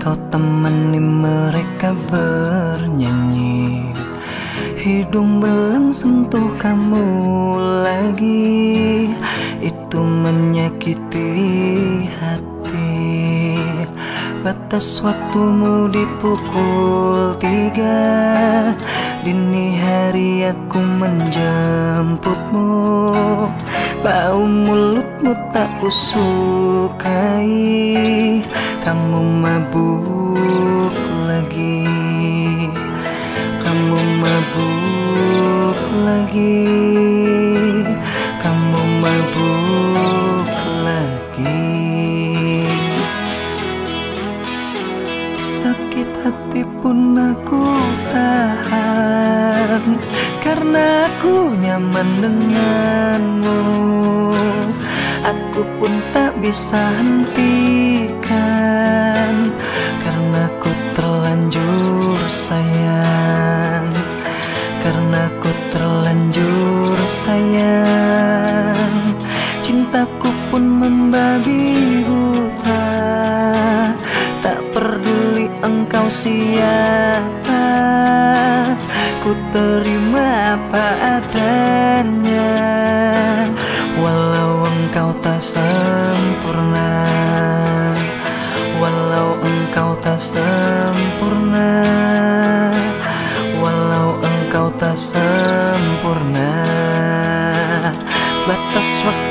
kau temani mereka bernyanyi. Hidung belang sentuh kamu lagi, itu menyakiti hati. Batas waktumu di pukul 3, dini hari aku menjemputmu. Bau mulutmu tak kusukai, kamu mabuk lagi, kamu mabuk lagi, kamu mabuk lagi. Sakit hati pun aku tahan, karena aku nyaman denganmu. Aku pun tak bisa hentikan, karena ku terlanjur sayang, karena ku terlanjur sayang. Cintaku pun membabi buta, tak peduli engkau siapa, ku terima apa adanya. Walau engkau tak sempurna, walau engkau tak sempurna, walau engkau tak sempurna. Batas waktu